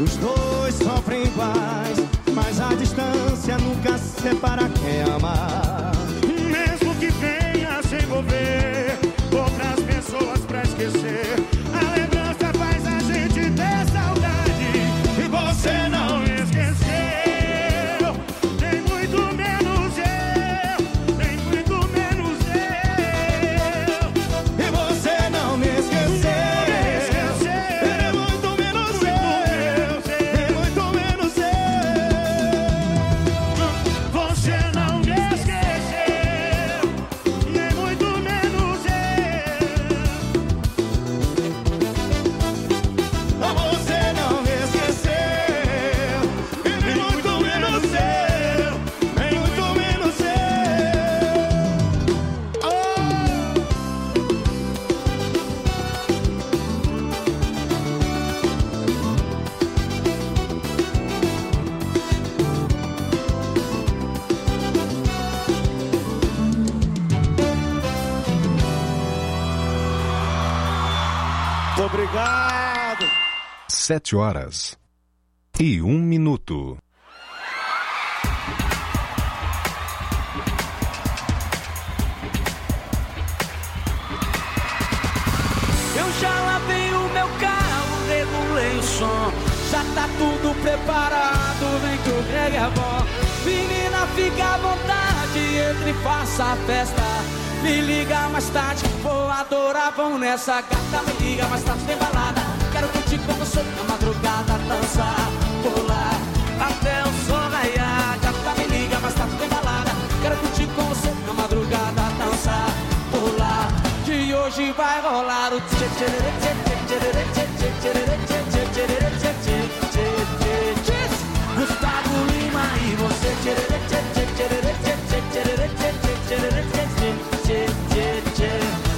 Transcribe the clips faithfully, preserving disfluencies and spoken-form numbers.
Os dois sofrem iguais, mas a distância nunca separa quem ama. Mesmo que venha se envolver outras pessoas pra esquecer, a lembrança faz a gente ter saudade. E você não me esqueceu, nem muito menos eu, nem muito menos eu. E você não me esqueceu, nem muito menos eu, nem muito menos eu. Você não me esqueceu, nem muito menos eu. Você não me esqueceu, nem muito menos eu, nem muito menos eu. Obrigado. Sete horas e um minuto. Eu já lavei o meu carro, regulei o som. Já tá tudo preparado, vem que o Greg é bom. Menina, fica à vontade, entre e faça a festa. Me liga mais tarde, vou adorar, vão nessa gata. Me liga mais tarde, tem balada. Quero curtir com você na madrugada, dançar, pular, até o sol raiar. Gata, me liga mais tarde, tem balada. Quero curtir com você na madrugada, dançar, pular, que hoje vai rolar o tchê tchê tchê tchê tchê tchê tchê tchê tchê tchê. Gustavo Lima e você tchê tchê tchê tchê tchê tchê tchê tchê tchê tchê.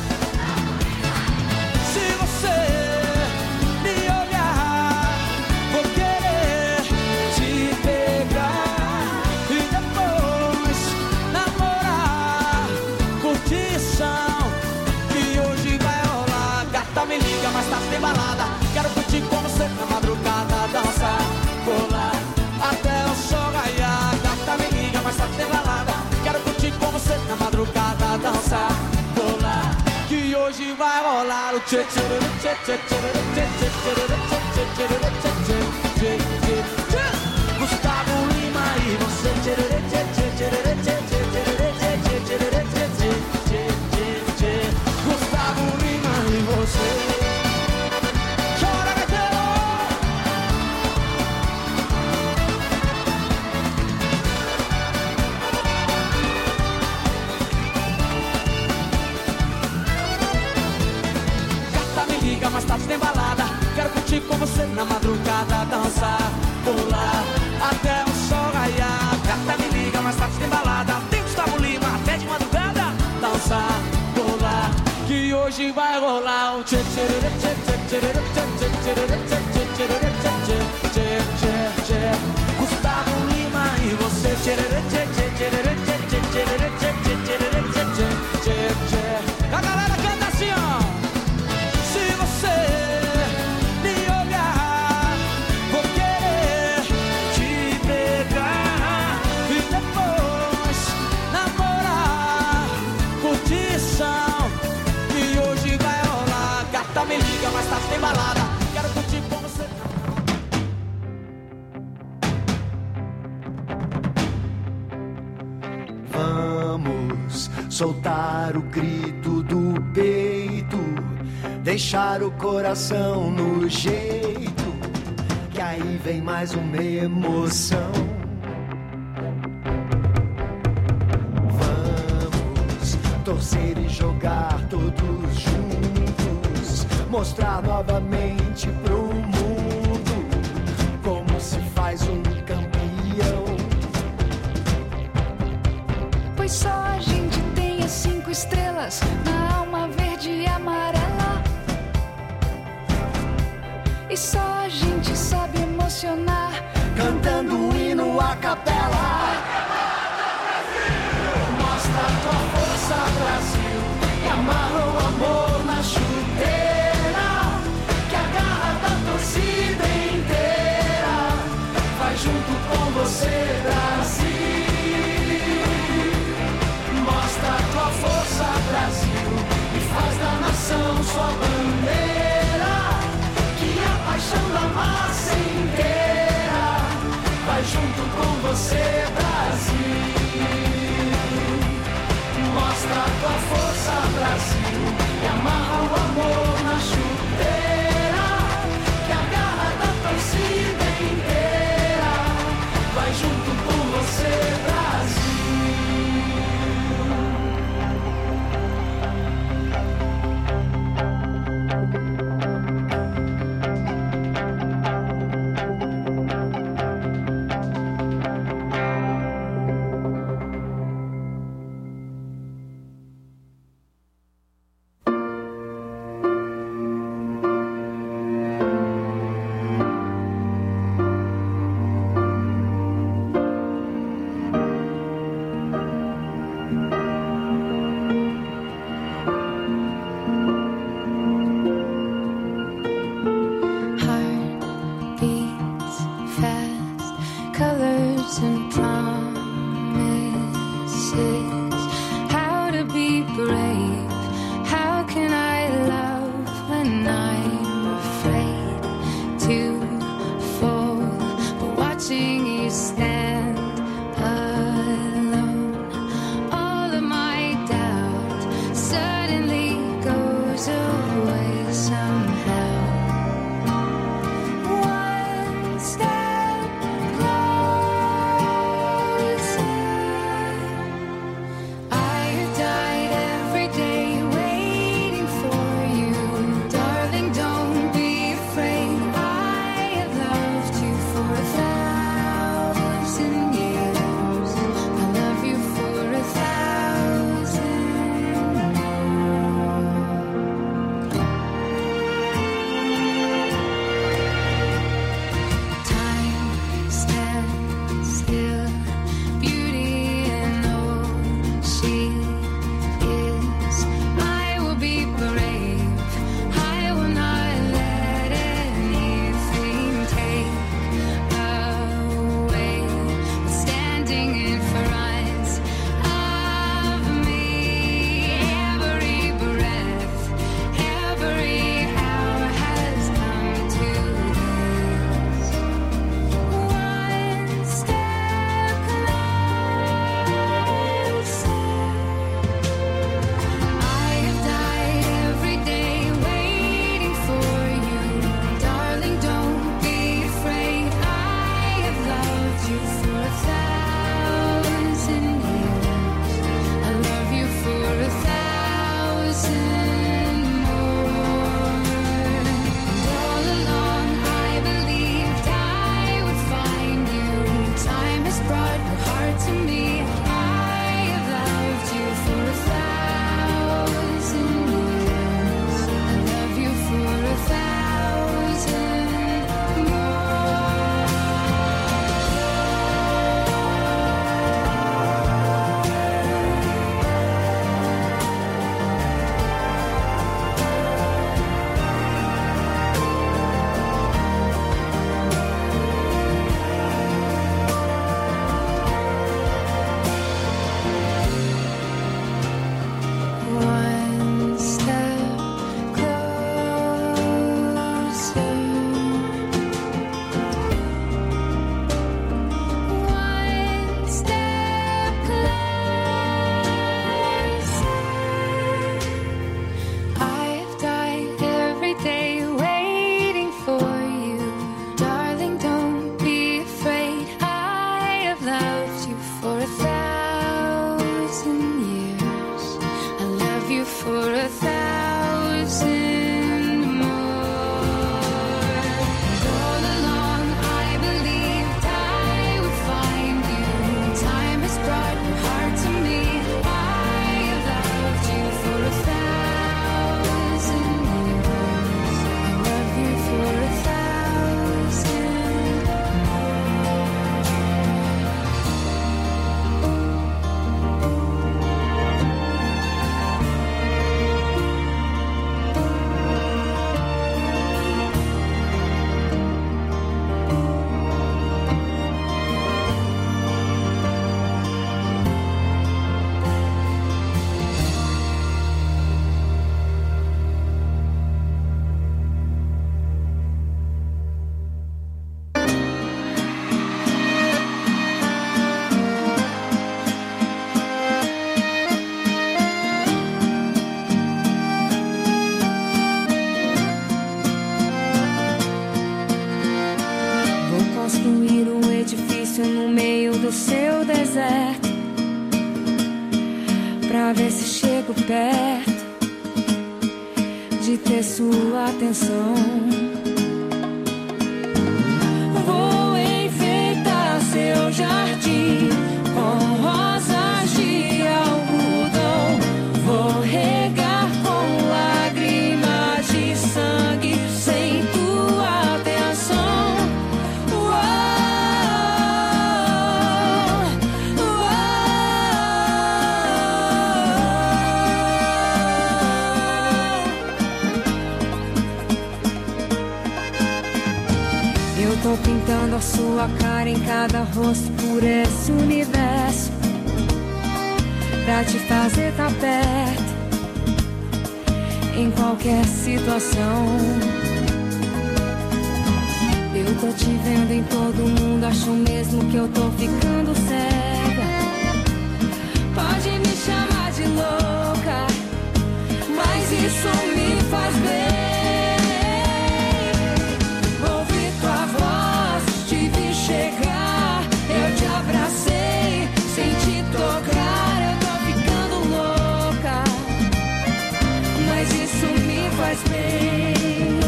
Se você me olhar, vou querer te pegar e depois namorar. Curtição que hoje vai rolar. Gata, me liga, mas tá sem balada. Quero curtir com você na madrugada, dançar, pular, até o sol raiar. Gata, me liga, mas tá sem balada. Quero curtir com você na madrugada, dançar, pular, que hoje vai rolar o tchê tchê tchê tchê tchê tchê tchê tchê tchê tchê. Gustavo Lima e você tchê tchê tchê tchê tchê tchê tchê tchê tchê. Gustavo Lima e você. Chora, gaiteiro! Gata, me liga, mas tarde tem balada. Quero curtir com você na madrugada, dançar, pular, até o sol raiar. Gata, me liga, mas tarde tem balada. Tem Gustavo Lima até de madrugada, dançar, pular, que hoje vai rolar o tchê tchê tchê tchê tchê tchê tchê tchê tchê tchê tchê. Gustavo Lima e você tchê tchê tchê tchê tchê tchê tchê tchê tchê tchê. A galera canta assim, ó. Se você me olhar, vou querer te pegar e depois namorar. Curtição que hoje vai rolar. Gata, me liga, mas tá sem balada. Quero curtir com você. Vamos soltar o grito do peito, deixar o coração no jeito, que aí vem mais uma emoção. Vamos torcer e jogar todos juntos, mostrar novamente pro mundo como se faz um campeão. Pois só a gente tem as cinco estrelas na alma verde e amarela. E só a gente sabe emocionar cantando um hino a capela. Mostra a tua força, Brasil, e amarra o amor na chuteira, que a garra da torcida inteira. do seu deserto, pra ver se chego perto de ter sua atenção. Vou enfeitar seu jardim com rosas de algodão. Vou regar com lágrimas de sangue sem tua atenção. Uou, uou. Eu tô pintando a sua cara em cada rosto por esse universo, pra te fazer tá perto em qualquer situação. Eu tô te vendo em todo mundo, acho mesmo que eu tô ficando cega. Pode me chamar de louca, mas isso me faz bem. Ouvi tua voz, te vi chegar, eu te abracei sem te tocar. Eu tô ficando louca, mas isso me faz bem.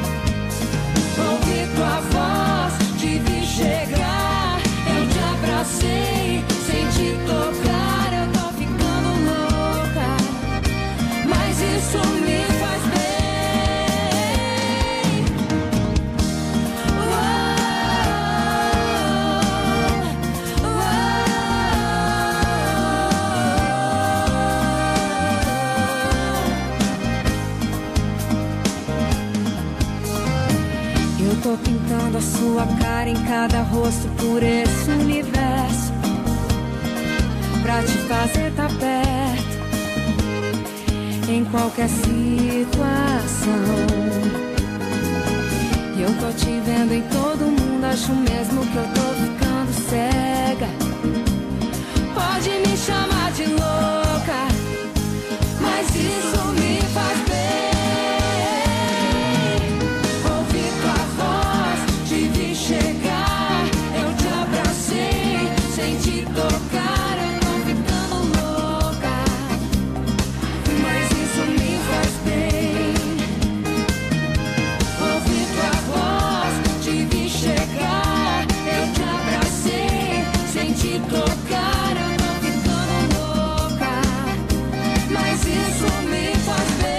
Ouvi tua voz, te vi chegar, eu te abracei sem te tocar. Eu tô ficando louca, mas isso me faz bem. Eu tô pintando a sua cara em cada rosto por esse universo, pra te fazer tá perto em qualquer situação. E eu tô te vendo em todo mundo, acho mesmo que eu tô ficando cega. Pode me chamar de louca, mas isso me faz bem. Chegar, eu te abracei sem te tocar. Eu tô ficando louca, mas isso me faz bem. Ouvi tua voz, te vi chegar, eu te abracei sem te tocar. Eu tô ficando louca, mas isso me faz bem.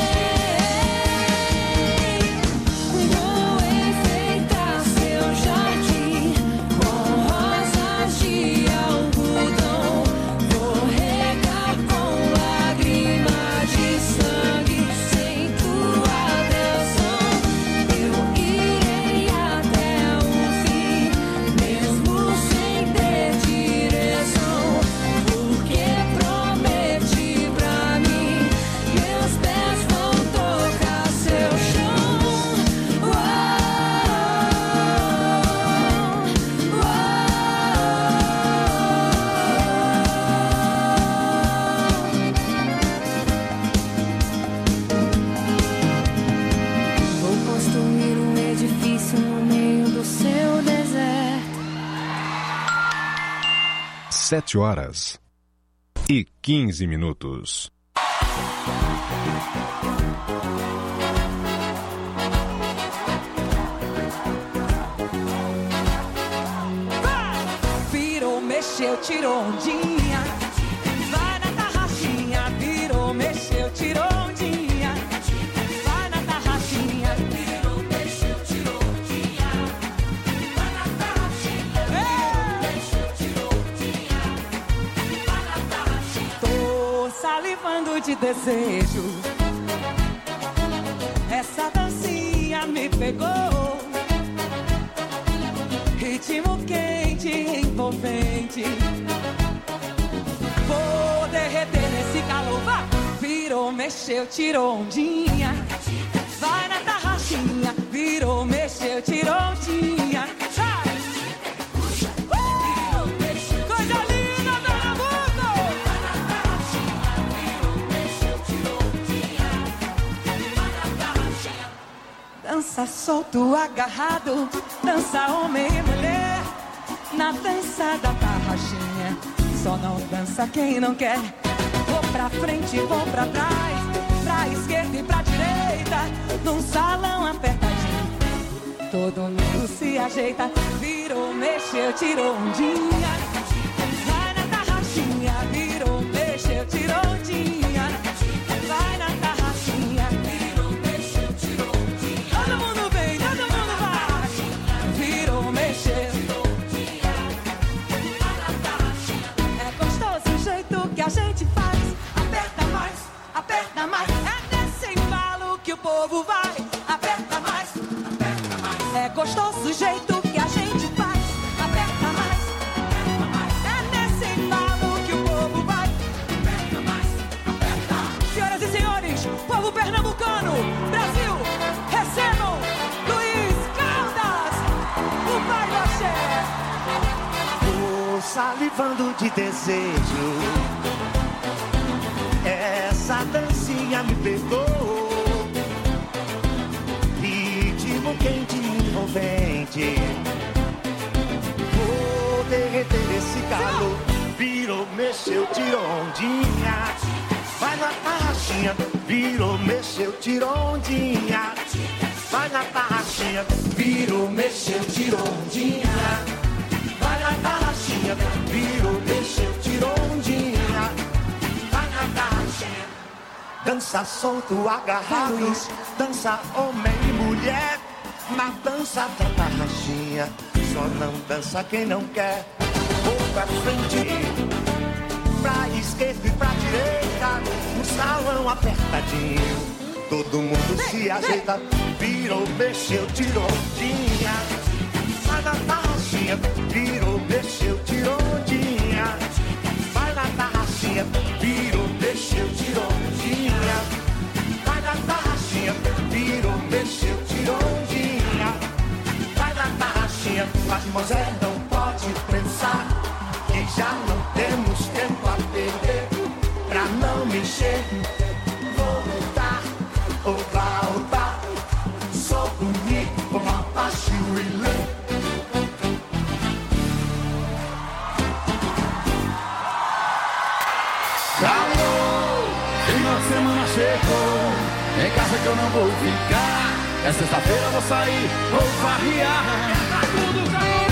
Sete horas e quinze minutos. Virou, mexeu, tirou ondinha. Vai na tarraxinha. Virou, mexeu, tirou ondinha. Vai na tarraxinha. Virou, mexeu, tirou ondinha. Vai na tarraxinha. Virou, mexeu, tirou ondinha. Vai na tarraxinha. Tô salivando de desejo. Essa dancinha me pegou. Ritmo quente, envolvente. Vou derreter nesse calor. Vai! Virou, mexeu, tirou ondinha. Vai na tarraxinha. Virou, mexeu, tirou ondinha. Sai! Uh! Coisa linda, Pernambuco! Vai na tarraxinha. Virou, mexeu, tirou ondinha. Vai na tarraxinha. Dança solto, agarrado. Dança homem e mulher na dança da tarraxinha. tarraxinha, só não dança quem não quer. Vou pra frente, vou pra trás, pra esquerda e pra direita, num salão apertadinho. Todo mundo se ajeita, virou, mexeu, tirou ondinha. Vai na tarraxinha, virou, mexeu, tirou ondinha. Vai na tarraxinha, virou, mexeu, tirou ondinha. Todo mundo vem, todo mundo vai. Virou, mexeu, tirou ondinha. Vai na tarraxinha. É gostoso o jeito que a gente faz. Aperta mais, aperta mais. É nesse embalo que o povo vai. Aperta mais, aperta mais. É gostoso o jeito que a gente faz. Aperta mais, aperta mais. É nesse embalo que o povo vai. Aperta mais, aperta. Senhoras e senhores, povo pernambucano, Brasil, recebam Luiz Caldas, o pai do axé. Tô salivando de desejo, essa dancinha me pegou. Ritmo quente e envolvente, vou derreter esse calor. Virou, mexeu, tirou ondinha. Vai na tarraxinha, virou, mexeu, tirou ondinha. Vai na tarraxinha, virou, mexeu, tirou ondinha. Vai na tarraxinha, virou, mexeu, tirou ondinha. Vai na tarraxinha. Dança solto, agarrado, dança homem e mulher. Na dança da tarraxinha, só não dança quem não quer. Vou pra frente, pra esquerda e pra direita, no salão apertadinho. Todo mundo se ajeita, virou, mexeu, tirou ondinha. Vai na tarraxinha, virou, mexeu, tirou ondinha. Vai na tarraxinha, virou, mexeu, tirou ondinha. Vai na tarraxinha, virou, mexeu, tirou ondinha. Vai na tarraxinha, mademoiselle não pode pensar que já não temos tempo a perder. Pra não mexer, vou lutar ou voltar. Sou bonito como Apache Willie. Alô, final de semana chegou, em casa que eu não vou ficar. É sexta-feira, vou sair, vou farrear. Tá tudo calor.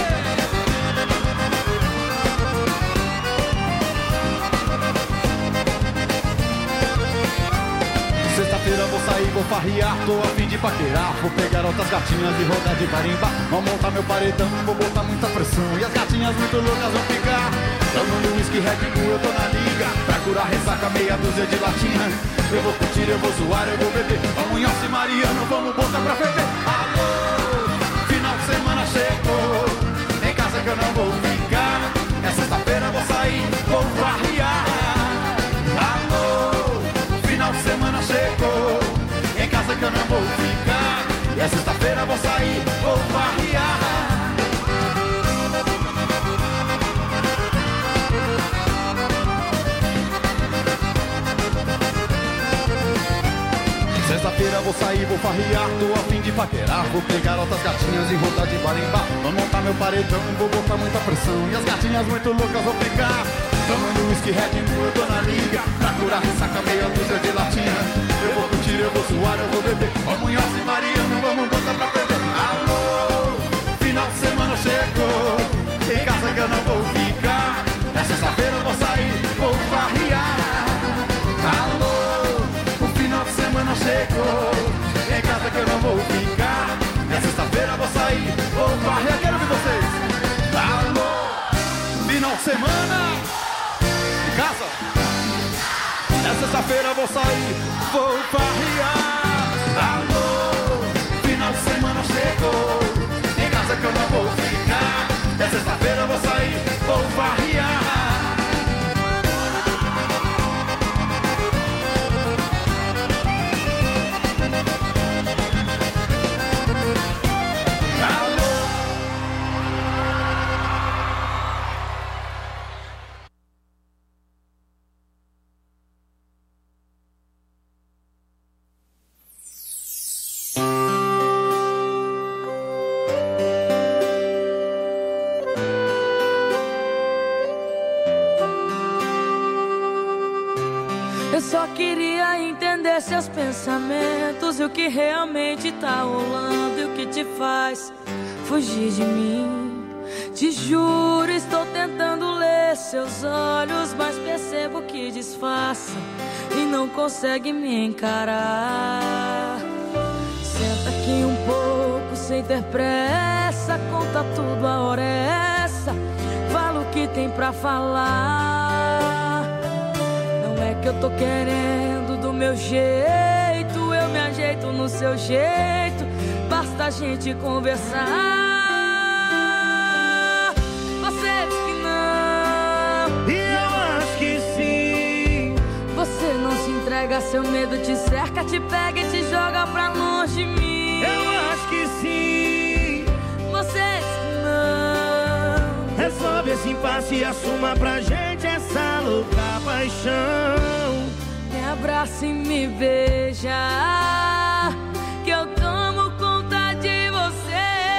Sexta-feira vou sair, vou farrear, tô a fim de paquerar. Vou pegar outras gatinhas e rodar de marimba. Vou montar meu paredão, vou botar muita pressão. E as gatinhas muito loucas vão ficar tomando whisky, Red Bull, eu tô na liga. Pra curar ressaca, meia dúzia de latinha. Eu vou curtir, eu vou zoar, eu vou beber. Vamos Yossi e Mariano, vamos botar pra ferver. Alô, final de semana chegou, em casa que eu não vou ficar. É sexta-feira, vou sair, vou farrear. Alô, final de semana chegou, em casa que eu não vou ficar. E é sexta-feira, vou sair, vou farrear. Sexta-feira vou sair, vou farrear, tô a fim de paquerar. Vou pegar outras gatinhas e rodar de barimbá. Vou montar meu paredão, vou botar muita pressão. E as gatinhas muito loucas vão ficar tomando whisky, Red Bull, eu tô na liga. Pra curar ressaca, meia dúzia de latinha. Eu vou curtir, eu vou suar, eu vou beber. Vamos Yossi e Mariano, vamos botar pra perder. Alô, final de semana chegou, em casa que eu não vou ficar. É sexta-feira eu vou sair, vou farrear. Alô, o final de semana chegou, em casa que eu não vou ficar. É sexta-feira eu vou sair, vou farrear. Quero ver vocês. Alô, final de semana em casa. É sexta-feira eu vou sair, vou farrear. Alô, final de semana chegou, em casa que eu não vou ficar. É sexta-feira eu vou sair, vou farrear. queria entender seus pensamentos e o que realmente tá rolando e o que te faz fugir de mim. Te juro, estou tentando ler seus olhos, mas percebo que disfarça e não consegue me encarar. Senta aqui um pouco sem ter pressa, conta tudo, a hora é essa. Fala o que tem pra falar. Não é que eu tô querendo do meu jeito, eu me ajeito no seu jeito, basta a gente conversar. Você diz que não, e eu acho que sim. Você não se entrega, seu medo te cerca, te pega e te joga pra longe de mim. Eu acho que sim. Você diz que não. Resolve esse impasse e assuma pra gente essa louca paixão. Me abraça e me beija, que eu tomo conta de você.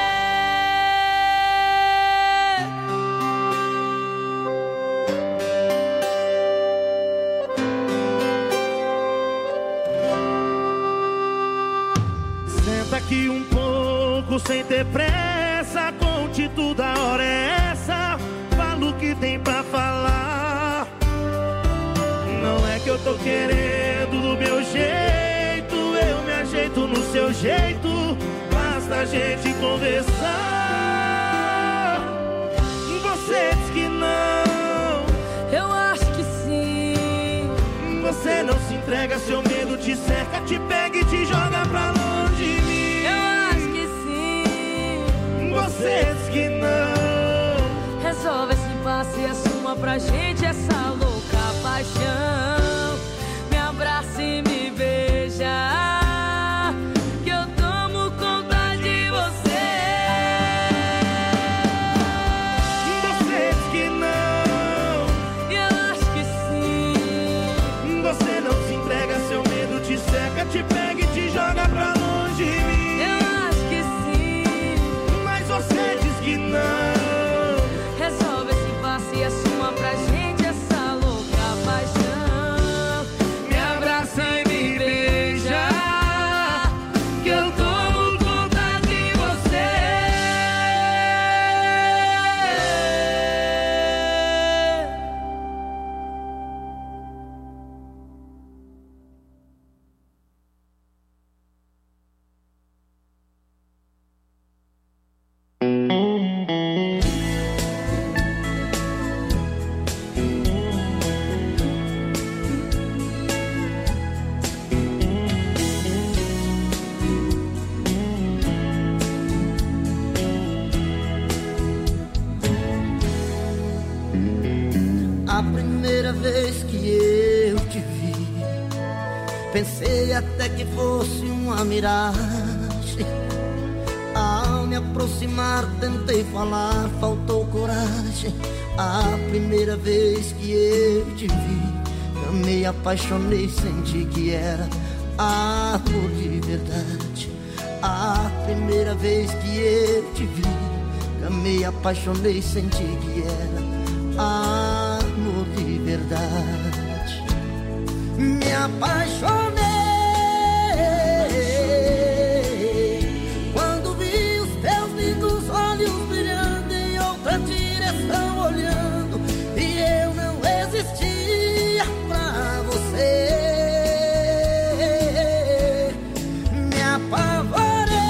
Senta aqui um pouco sem ter pressa, conte tudo, a hora é essa. Fala o que tem pra falar. Não é que eu tô querendo do meu jeito, eu me ajeito no seu jeito, basta a gente conversar. Você diz que não, Eu acho que sim. você não se entrega, seu medo te cerca, te pega e te joga pra longe de mim. Eu acho que sim. Você diz que não. Resolve esse impasse e assuma pra gente essa louca paixão. Me abraça e me beija, que eu tomo conta de você. Você diz que não, E eu acho que sim. você não se entrega, seu medo te cerca, te pega e te joga pra longe de mim. Eu acho que sim. Mas você diz que não. Resolve esse impasse e assuma pra gente essa louca paixão. Me abraça e me beija, que eu tomo conta de você. A primeira vez que eu te vi, pensei até que fosse uma miragem. Ao me aproximar tentei falar, faltou coragem. A primeira vez que eu te vi, amei, apaixonei, senti que era amor de verdade. A primeira vez que eu te vi, amei, apaixonei, senti que era amor de verdade. Me apaixonei quando vi os teus lindos olhos brilhando em outra direção olhando, e eu não existia pra você. Me apavorei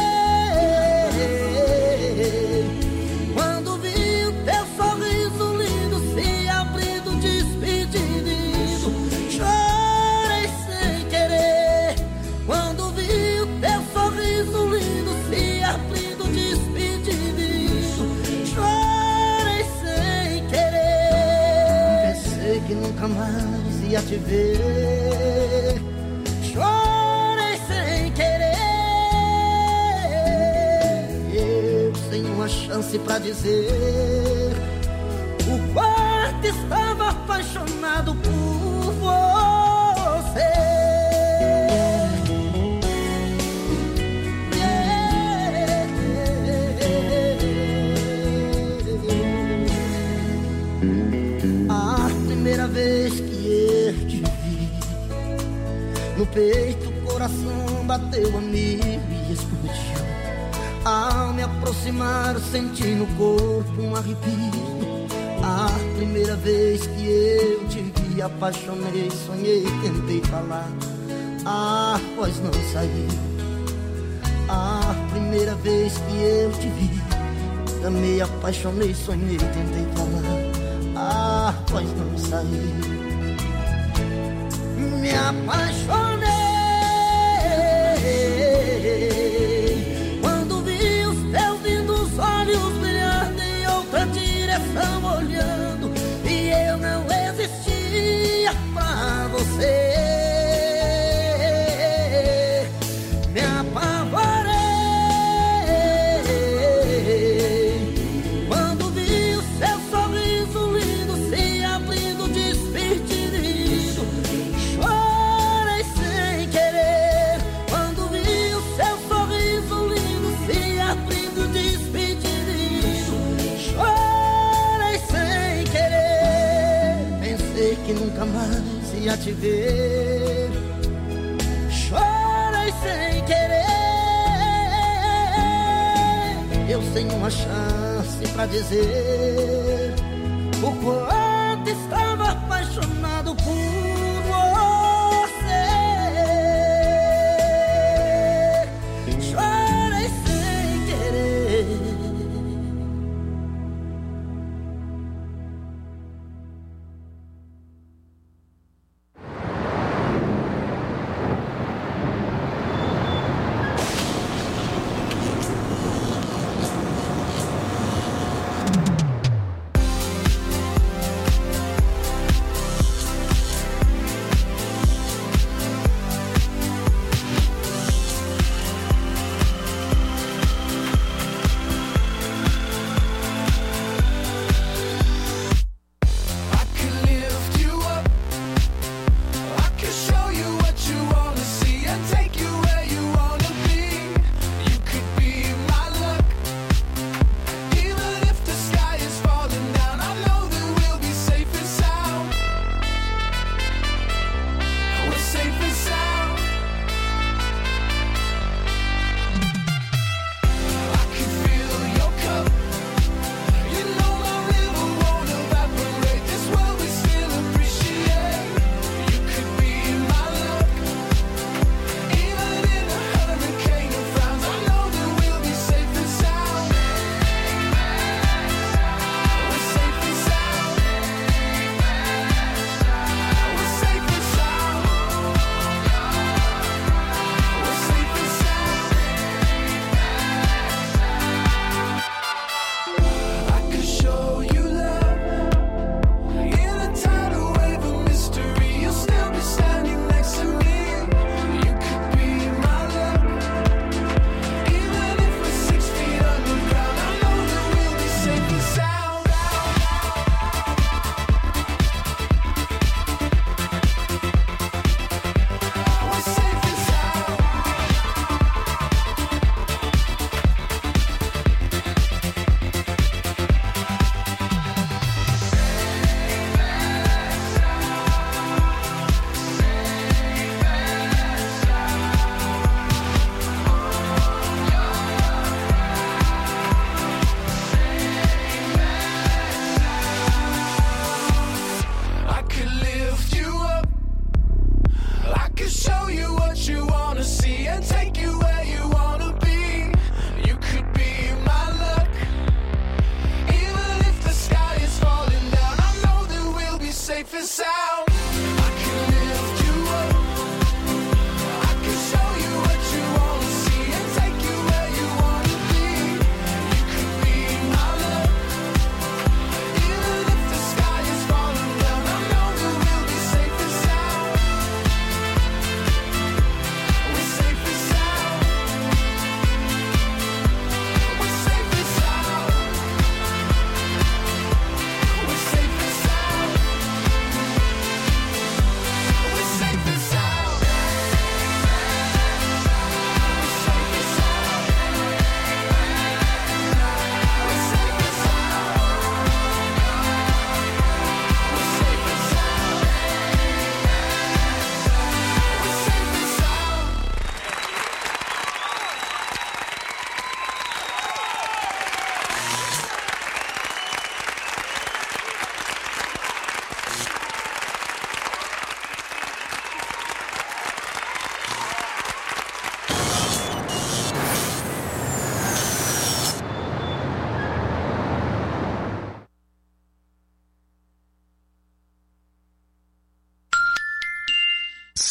quando vi o teu sorriso lindo se abrindo, despedindo. Chorei sem querer quando vi o teu sorriso lindo se abrindo, despedindo. Chorei sem querer, pensei que nunca mais ia te ver. Chorei sem querer, eu sem uma chance pra dizer o quanto estava apaixonado por você. A primeira vez que eu te vi, peito o coração bateu a mil e explodiu. Ao me aproximar senti no corpo um arrepio. A primeira vez que eu te vi, apaixonei, sonhei, tentei falar, a voz não saiu. A primeira vez que eu te vi, amei, apaixonei, sonhei, tentei falar, a voz não saiu. Me apaixonei quando vi os teus lindos olhos brilhando em outra direção olhando, e eu não existia pra você. Me apavorei quando vi o seu sorriso lindo se abrindo, despedindo. Chorei sem querer quando vi o seu sorriso lindo se abrindo, despedindo. Chorei sem querer, pensei que nunca mais ia te ver. Chorei sem querer, eu sem uma chance pra dizer o quanto estava apaixonado por você. Chorei sem querer.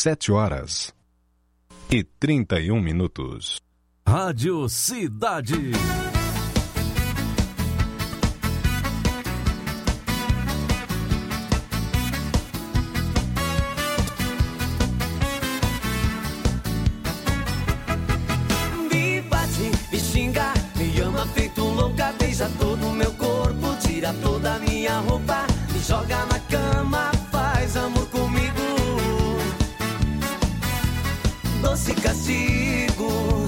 sete horas e trinta e um minutos. Rádio Cidade. Me bate, me xinga, me ama feito louca, beija todo o meu corpo, tira toda a minha roupa, me joga na cama, faz amor comigo. Doce castigo,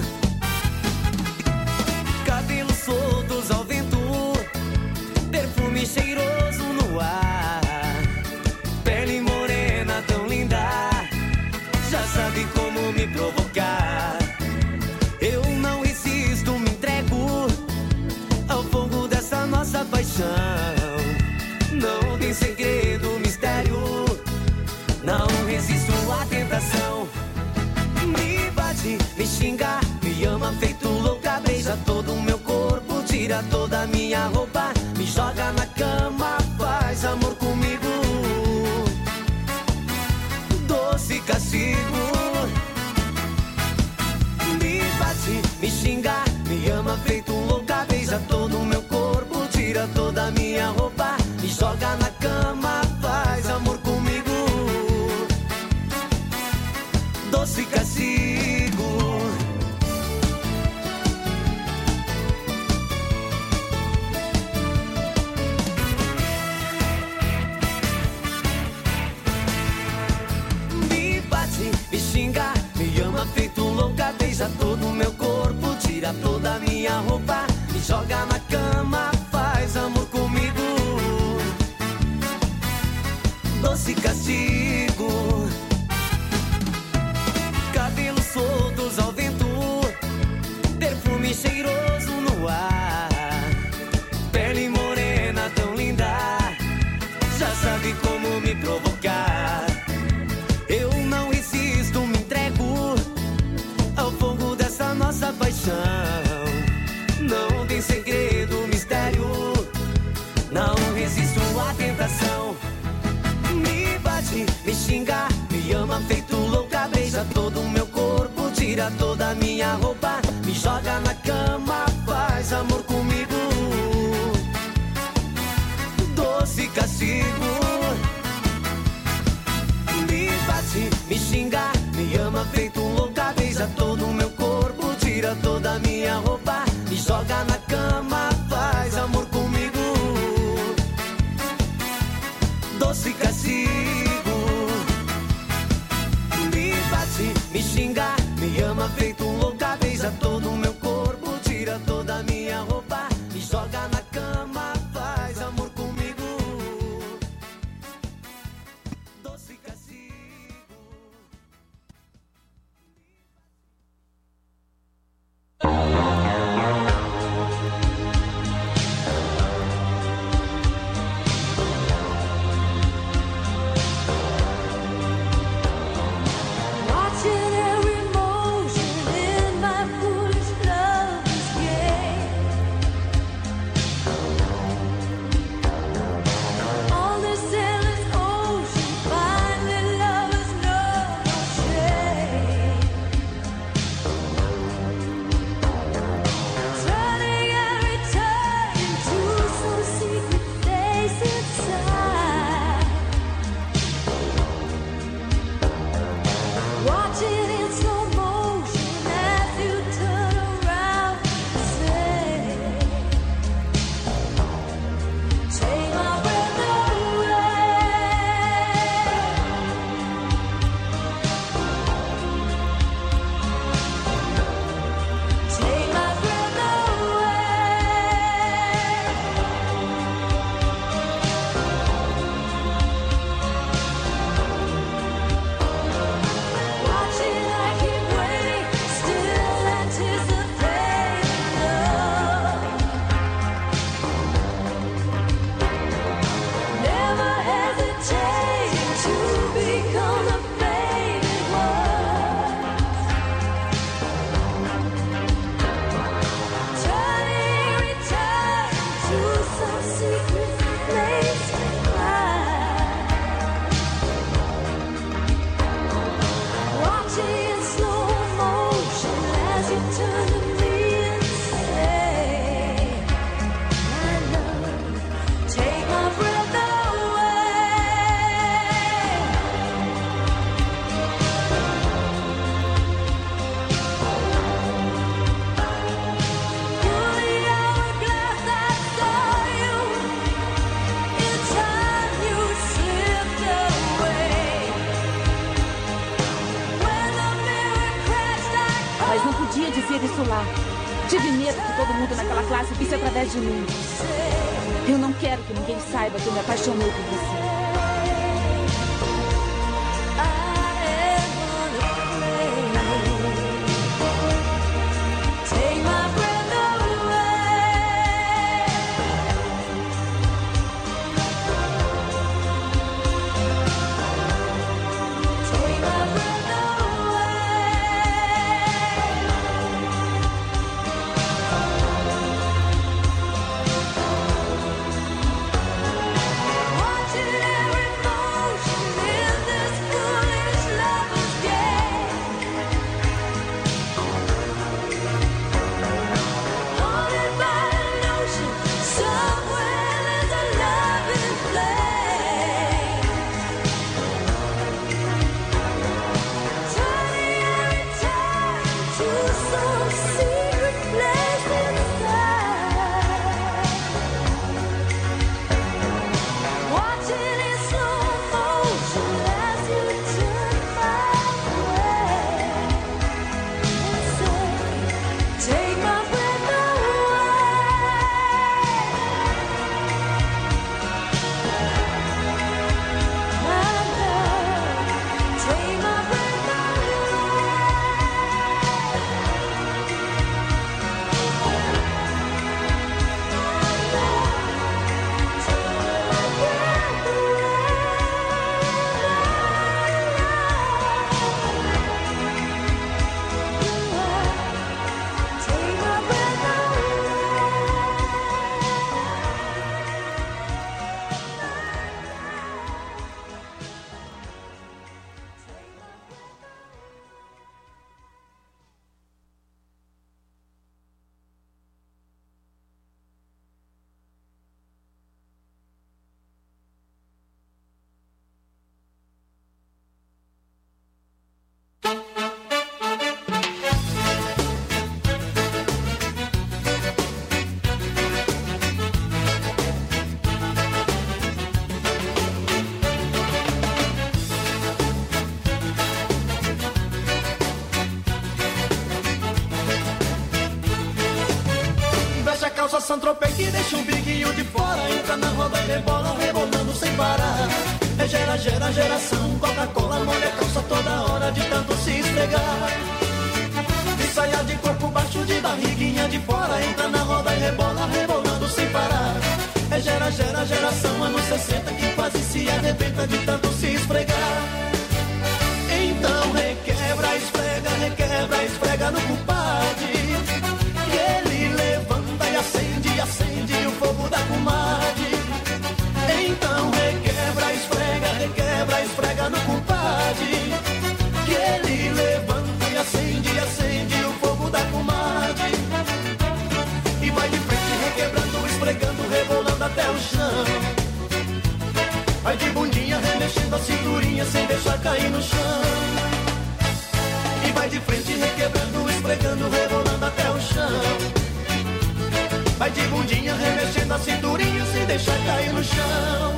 cabelos soltos ao vento, perfume cheiroso no ar, pele morena tão linda, já sabe como me provocar. Eu não resisto, me entrego ao fogo dessa nossa paixão. Não tem segredo, mistério, não resisto à tentação. Me bate, me xinga, me ama feito louca, beija todo o meu corpo, tira toda a minha roupa, me joga na cama, faz amor comigo. Doce castigo, me bate, me xinga, me ama feito louca, beija todo o meu corpo, tira toda a minha roupa, me joga na cama, faz amor comigo. Doce castigo, me bate, me xinga, me ama feito louca, beija todo o meu corpo, tira toda a minha roupa, me joga na cama, faz amor comigo. Doce castigo, cabelos soltos ao vento, perfume cheiroso no ar, pele morena tão linda, já sabe como me provocar. Eu não resisto, me entrego ao fogo dessa nossa paixão. Não tem segredo, mistério, não resisto à tentação. Me bate, me xinga, me ama feito louca, beija todo o meu corpo, tira toda a minha roupa, me joga na cama, faz amor comigo. Doce castigo, me bate, me xinga, me ama feito louca, beija todo o meu corpo, tira toda a minha roupa, me joga na cama, faz amor comigo. Doce castigo, me bate, me xinga, me ama feito louca, beija todo o meu corpo, tira toda a minha roupa, me joga na cama, faz amor comigo. Doce castigo. Watching every motion in my foolish lover's game. só. Tive medo que todo mundo naquela classe visse através de mim. Eu não quero que ninguém saiba que eu me apaixonei por você. Saint-Tropez que deixa um biguinho de fora, entra na roda e rebola, rebolando sem parar. É gera, gera, geração, Coca-Cola molha a calça toda hora de tanto se esfregar. E saia de corpo baixo, de barriguinha de fora, entra na roda e rebola, rebolando sem parar. É gera, gera, geração, anos sessenta que quase se arrebenta de tanto se esfregar. Então requebra, esfrega, requebra, esfrega no compadre, que ele levanta e acende, acende o fogo da comadre. Então requebra, esfrega, requebra, esfrega no compadre, que ele levanta e acende, acende o fogo da comadre. E vai de frente requebrando, esfregando, rebolando até o chão. Vai de bundinha remexendo a cinturinha sem deixar cair no chão. E vai de frente requebrando, esfregando, rebolando até o chão. Vai de bundinha remexendo a cinturinha sem deixar cair no chão.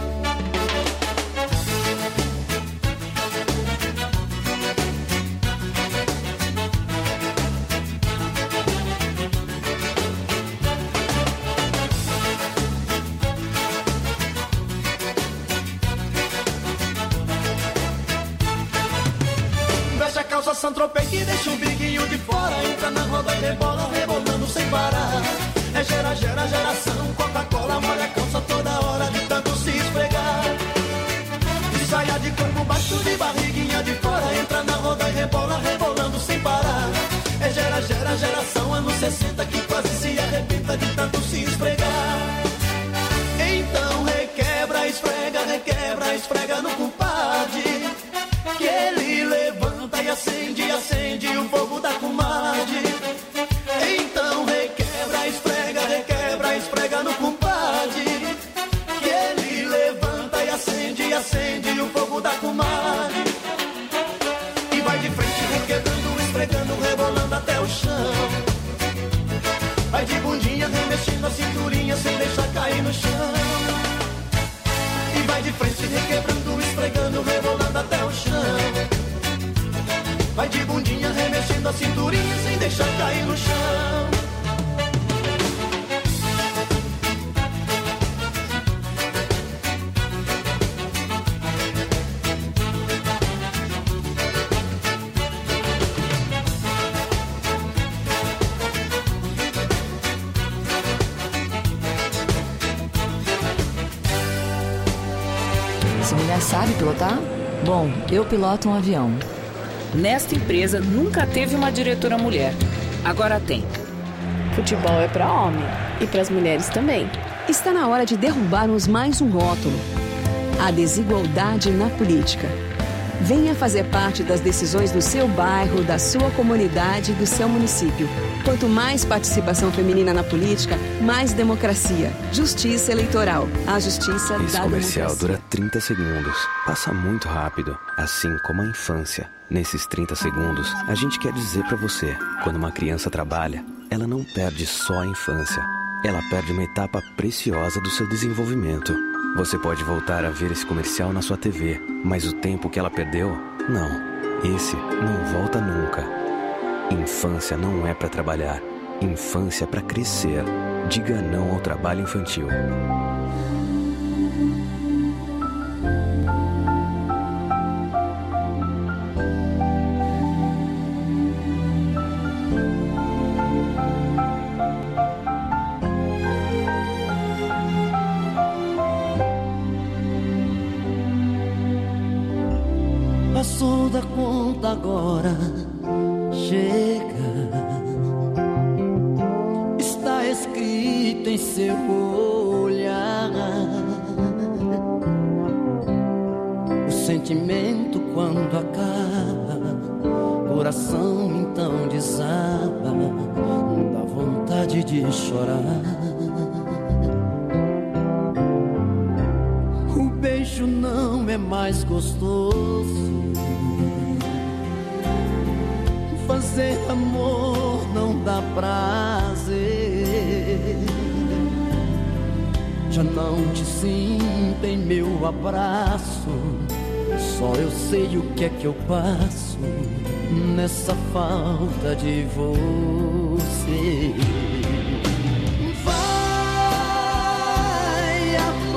Veste a calça Saint-Tropez que deixa um biguinho de fora, entra na roda e rebola, rebolando sem parar. É gera, gera, geração, Coca-Cola molha a calça toda hora de tanto se esfregar. E saia de corpo baixo, de barriguinha de fora, entra na roda e rebola, rebolando sem parar. É gera, gera, geração, anos sessenta que quase se arrebenta de tanto se esfregar. Então requebra, esfrega, requebra, esfrega no compadre, que ele levanta e acende, acende o fogo da comadre. Então requebra, esfrega, requebra, esfrega no compadre, que ele levanta e acende, acende o fogo da comadre. E vai de frente requebrando, esfregando, rebolando até o chão. Vai de bundinha remexendo a cinturinha sem deixar cair no chão. E vai de frente requebrando, esfregando, rebolando até o chão. Vai de bundinha remexendo a cinturinha sem deixar deixa cair no chão. Essa mulher sabe pilotar? Bom, eu piloto um avião. Nesta empresa nunca teve uma diretora mulher. Agora tem. Futebol é para homem e para as mulheres também. Está na hora de derrubarmos mais um rótulo: a desigualdade na política. Venha fazer parte das decisões do seu bairro, da sua comunidade, do seu município. Quanto mais participação feminina na política, mais democracia. Justiça eleitoral. A justiça Esse da comercial democracia. dura trinta segundos. Passa muito rápido, assim como a infância. Nesses trinta segundos, a gente quer dizer pra você: quando uma criança trabalha, ela não perde só a infância. Ela perde uma etapa preciosa do seu desenvolvimento. Você pode voltar a ver esse comercial na sua T V, mas o tempo que ela perdeu, não. Esse não volta nunca. Infância não é pra trabalhar. Infância é pra crescer. Diga não ao trabalho infantil. Passou da conta agora, chega. Está escrito em seu olhar. O sentimento quando acaba, coração então desaba, dá vontade de chorar. O beijo não é mais gostoso, fazer amor não dá prazer. Já não te sinto em meu abraço, só eu sei o que é que eu passo nessa falta de você. Vai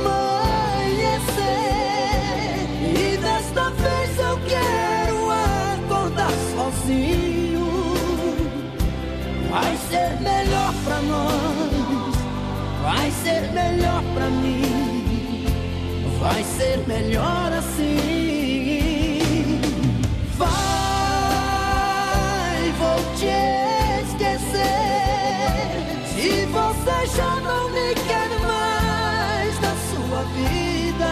amanhecer e desta vez eu quero acordar sozinho. Vai ser melhor pra nós, vai ser melhor pra mim, vai ser melhor assim. Vai, vou te esquecer, se você já não me quer mais na sua vida,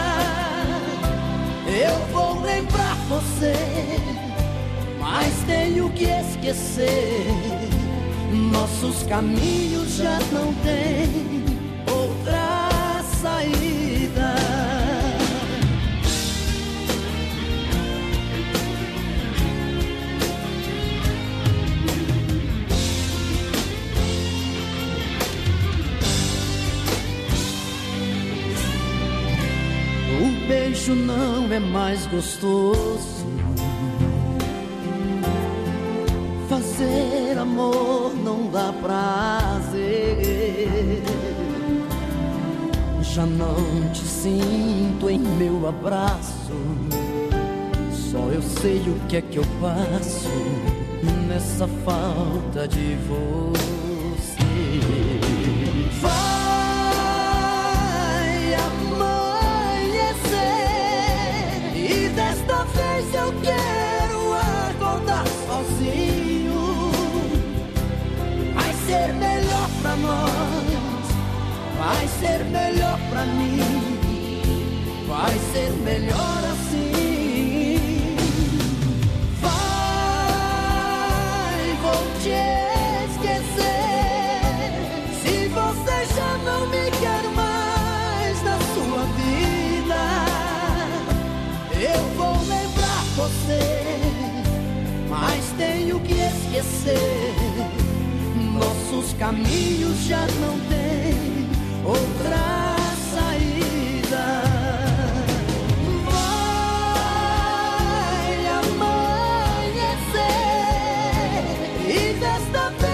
eu vou lembrar você, mas tenho que esquecer. Nossos caminhos já não têm outra saída. O beijo não é mais gostoso, fazer amor não dá prazer. Já não te sinto em meu abraço, só eu sei o que é que eu passo nessa falta de você. Vai amanhecer e desta vez eu quero acordar sozinho. Vai ser melhor pra nós, vai ser melhor pra mim, vai ser melhor assim. Vai, vou te esquecer, se você já não me quer mais na sua vida, eu vou lembrar você, mas tenho que esquecer. Nossos caminhos já não têm outra saída. Vai amanhecer e desta vez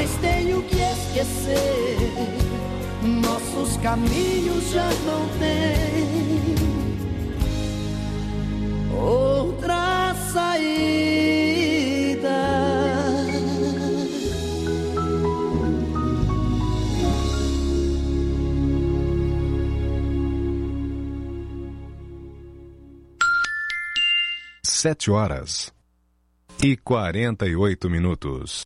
mas tenho que esquecer. Nossos caminhos já não têm outra saída. Sete horas e quarenta e oito minutos.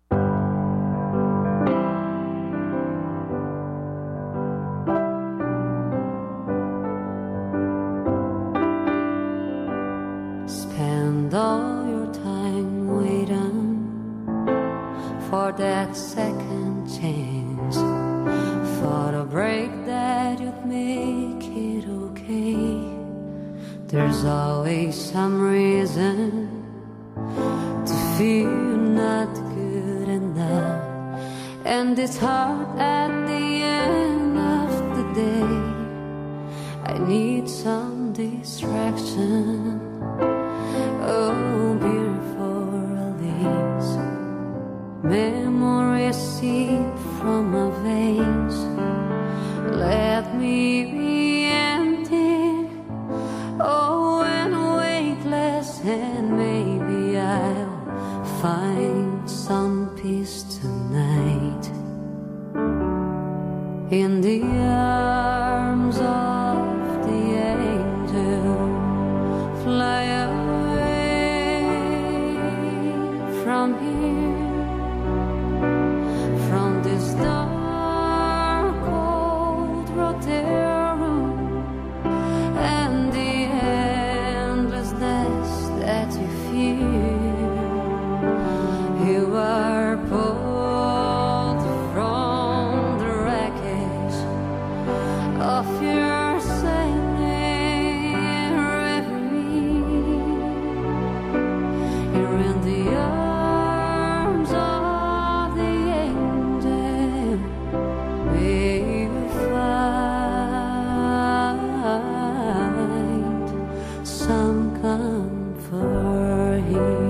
Spend all your time waiting for that second chance, for the break that you'd make it okay. There's always some reason to feel not good enough, and it's hard at the end of the day. I need some distraction. Oh, beautiful release, memories seep from my veins. Let me be empty, oh, and weightless, and maybe I'll find some peace tonight in the arms of the angel. Fly away from here, from this dark cold room, and the endlessness that you feel. You are pulled from the wreckage of your sailing reverie. You're in the arms of the angel. May you find some comfort here.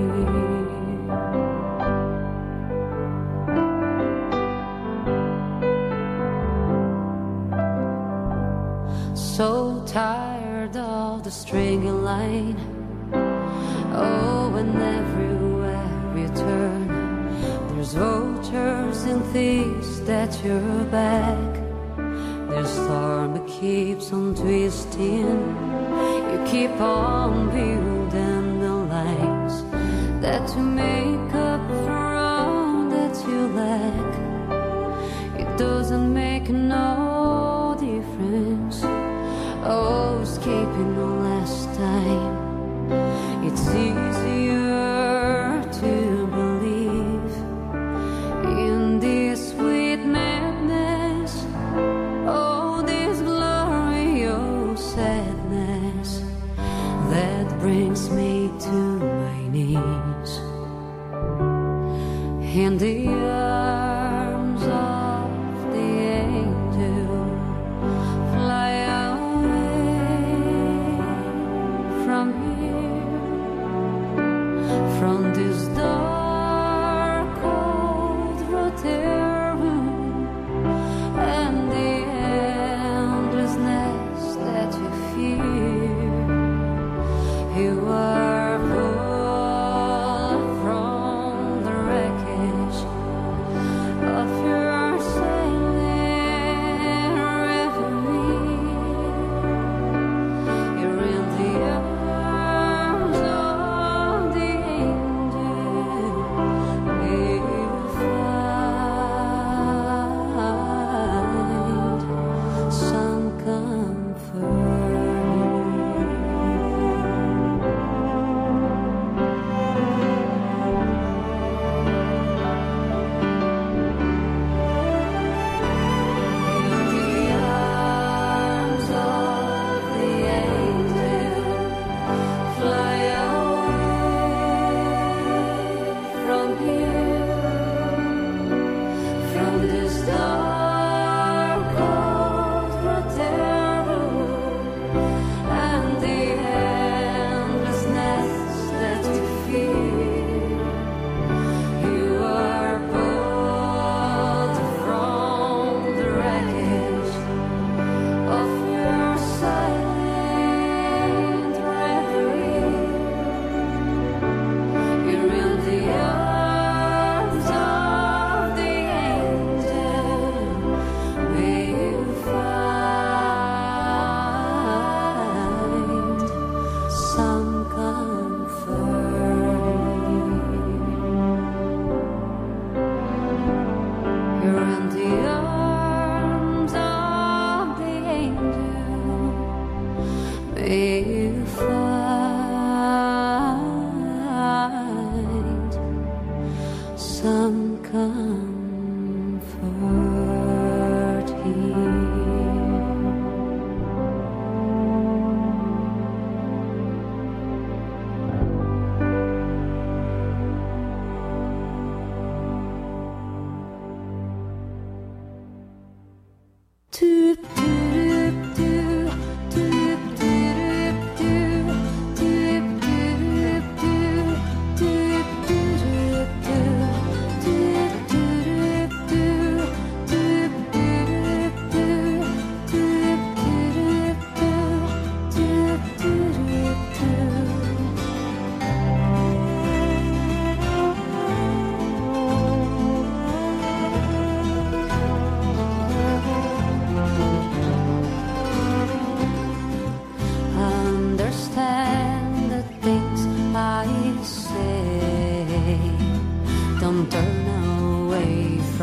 So tired of the stringy line. Oh, and everywhere you turn, there's vultures and thieves at your back. There's storm that keeps on twisting. You keep on building the lines that you make up for all that you lack. It doesn't make no difference. Oh, escaping the last time. It's easier to believe in this sweet madness. Oh, this glorious sadness that brings me to my knees in the arms of the angel. Fly from here, from this dark cold room, and the endlessness that you feel. You are pulled from the wreckage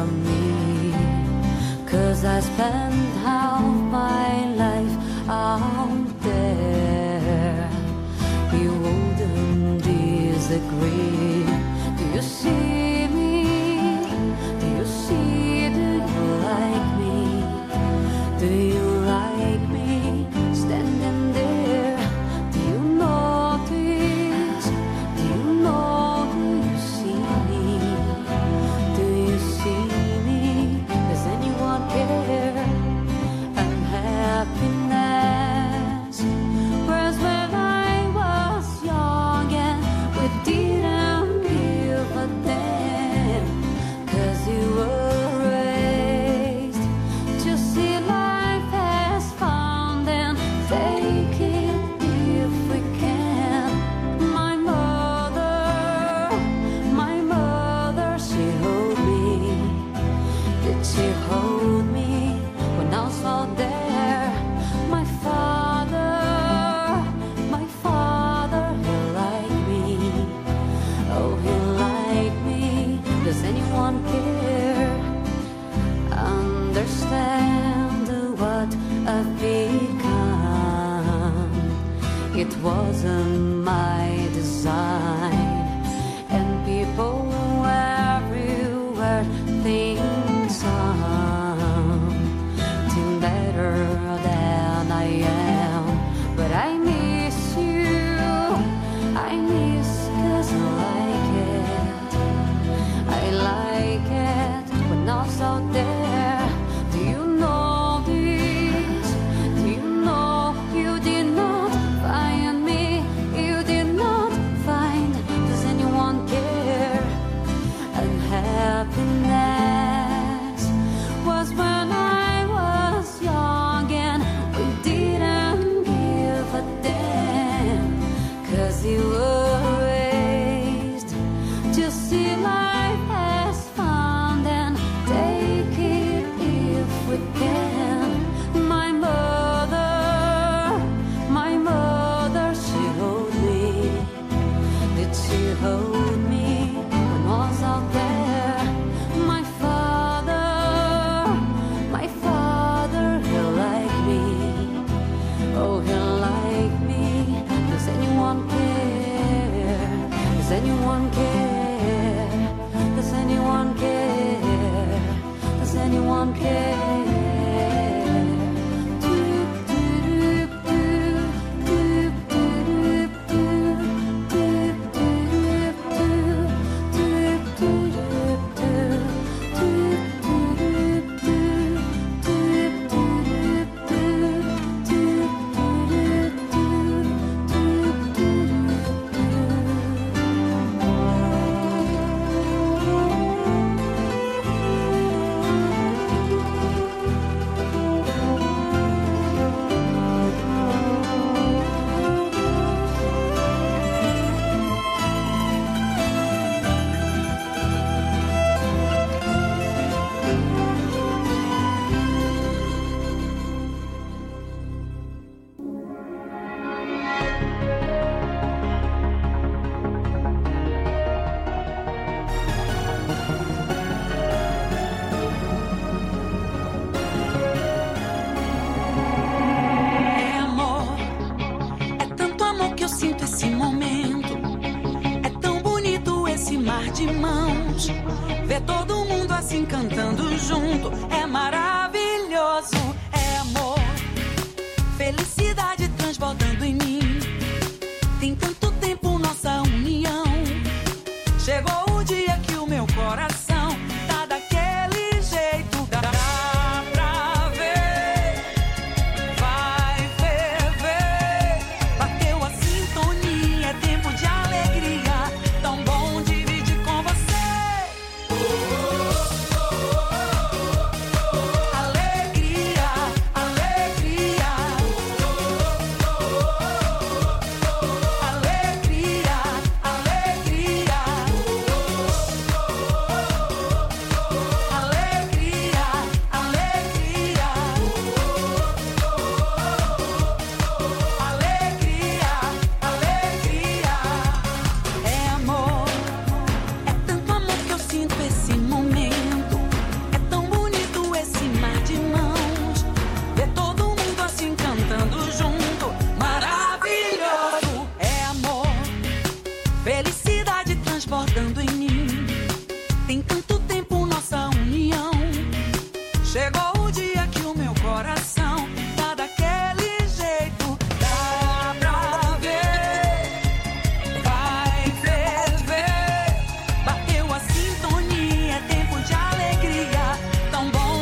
from me, 'cause I spent half my life out there. You wouldn't disagree. Do you see me? Do you see? Do you like me? Do you like me standing there? Do you notice? Do you know? Do you see me? Do you see me? Does anyone care? And happiness was when I was young and we didn't give a damn, 'cause you were raised to see life as fun and take it if we can. My mother, my mother, she hold me. Did she hold me when I was out there? My father, my father, he liked me. Oh, he liked me. Does anyone care? Understand what I've become. It wasn't my design, and people everywhere think something better than I am. But I miss you, I miss 'cause I like it. I like it when I was out there. Do you know this? Do you know you did not find me? You did not find. Does anyone care? And happiness was when I was young and we didn't give a damn, 'cause you were raised to see life as fun and take it if we can. My mother, my mother, she hold me. Did she hold me when I was out there? My father, my father, he liked me. Oh, he liked me. Does anyone care? Does anyone care? Does anyone care? Does anyone care? É amor, é tanto amor que eu sinto esse momento. É tão bonito esse mar de mãos. Ver todo mundo assim cantando junto é maravilhoso.